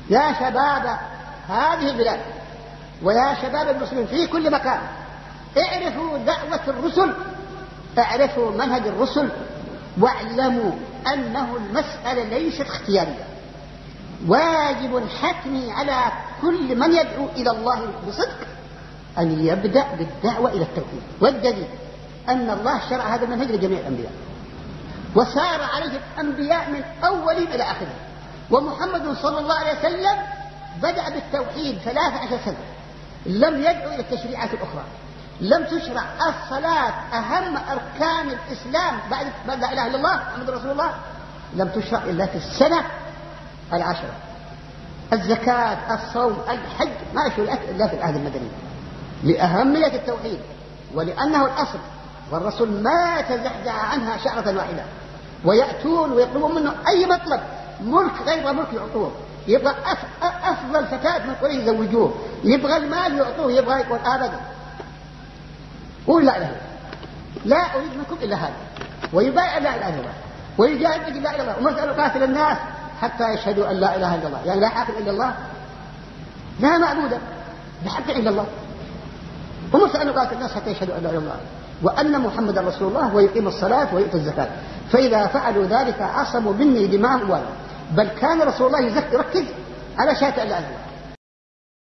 يا شباب هذه البلاد ويا شباب المسلمين في كل مكان، اعرفوا دعوة الرسل، اعرفوا منهج الرسل، واعلموا أنه المسألة ليست اختيارية، واجب حتمي على كل من يدعو إلى الله بصدق أن يبدأ بالدعوة إلى التوحيد. والدليل أن الله شرع هذا المنهج لجميع الأنبياء، وسار عليه الأنبياء من أولهم إلى آخرهم، ومحمد صلى الله عليه وسلم بدأ بالتوحيد 13 سنة، لم يدعو إلى التشريعات الأخرى، لم تشرع الصلاة أهم أركان الإسلام بعد لا إله إلا الله محمد رسول الله، لم تشرع إلا في السنة 10. الزكاة، الصوم، الحج ما شرعت إلا في العهد المدني لأهمية التوحيد، ولأنه الأصل، والرسول ما تزحزح عنها شعرة واحدة. ويأتون ويطلبون منه أي مطلب، ملك غير ملك يعطوه، يبغى أفضل فتاة من قريش يزوجوه، يبغى المال يعطوه، يبغى يقول أبدا قول لا إله، لا أريد منكم إلا هذا، ويبايع لا إله إلا الله، ويجاهد بجد لا إله إلا الله، ومسألة قاتل الناس حتى يشهدوا أن لا إله إلا الله، يعني لا حاكم إلا الله، لا معبودة بحق إلا الله، ومسألة قاتل الناس حتى يشهدوا أن لا إله إلا الله وأن محمد رسول الله، ويقيم الصلاة ويؤتي الزكاة، فإذا فعلوا ذلك عصموا مني دماءهم، بل كان رسول الله يركز على شهادة أن لا إله إلا الله.